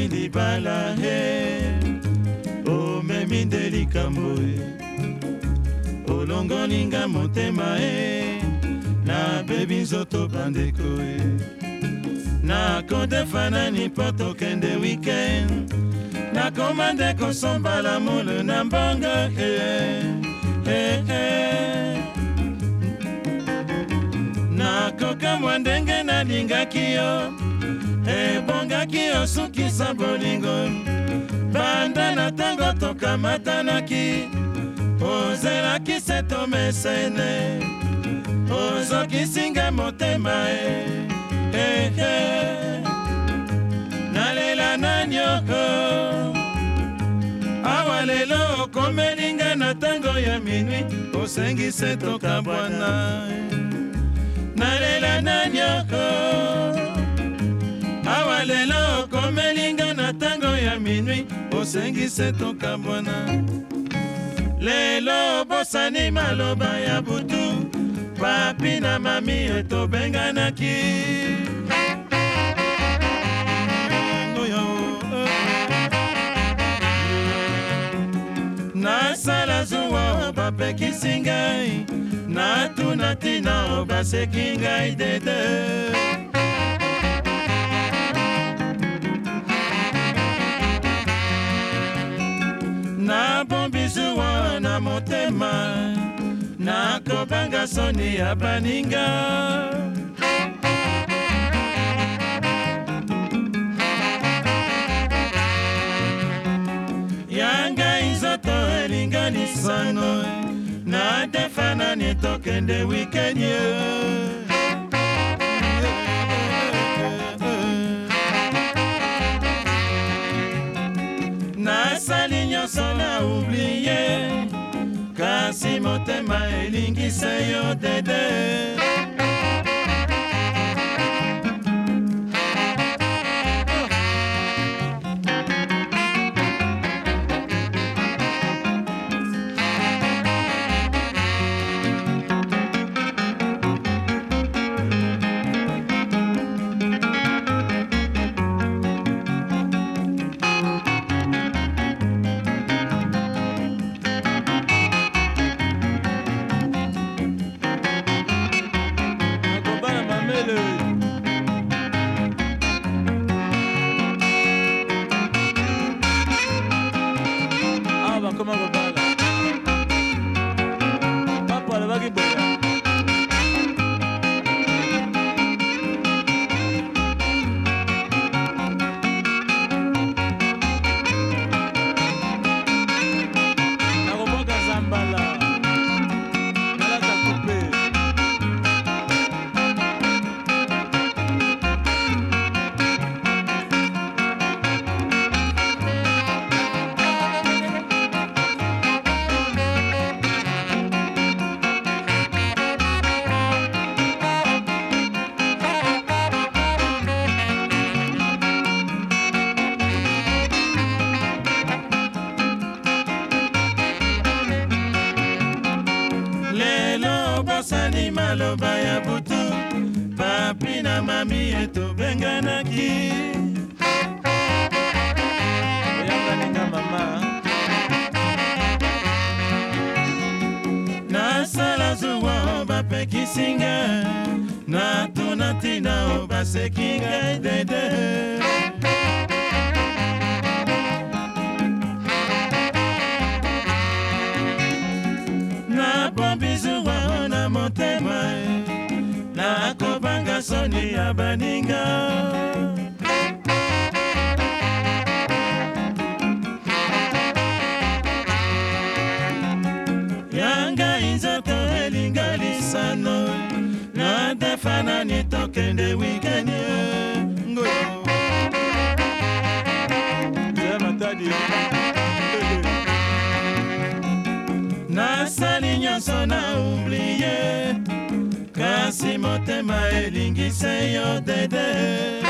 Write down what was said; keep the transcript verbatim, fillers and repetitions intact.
omemi libala he omemi nde likambo e olongolinga motema e nabebi nzoto bandeko e nakodefa nipote okende weekend nakoma nde kosomba lamolo na mbongo e eh, eh. Nakokamwa ndenge nalingaki yo ebongaki yo sukisa bolingo banda na ntango tokamatanaki ozelaki se tomesene ozokisinga motema e eh, eh. Nalela nanyoko awa lelo okomelinga na ntango ya minui osengise tokabwana nalela nanyoko awa lelo okomelinga na ntango ya minui osengise tokabwana lelo bosani maloba ya butu papi na mami etobenganaki nasala zuwa bapekisi ngai natuna tina baseki ngai dede nabombi zuwa na motema nakobanga soni ya baninga yanga izoto elinganisano nadefana nitokende wikenye nasali nyonso na oubliye kasi motema elingise yo dede Comment on va là? Papa, le bagage bon. Bosani maloba ya butu papi na mami etobenganaki oyakaninga mama nasala zuwa bapekisinga natuna tina basekinga dede nabombi zuwa na motema nakobanga soni ya baninga yanga inzoto elinga lisano nadefana nitokende wikenie ngoyo zematadi nasali nyonso na oubliye kasi motema elingise yo dede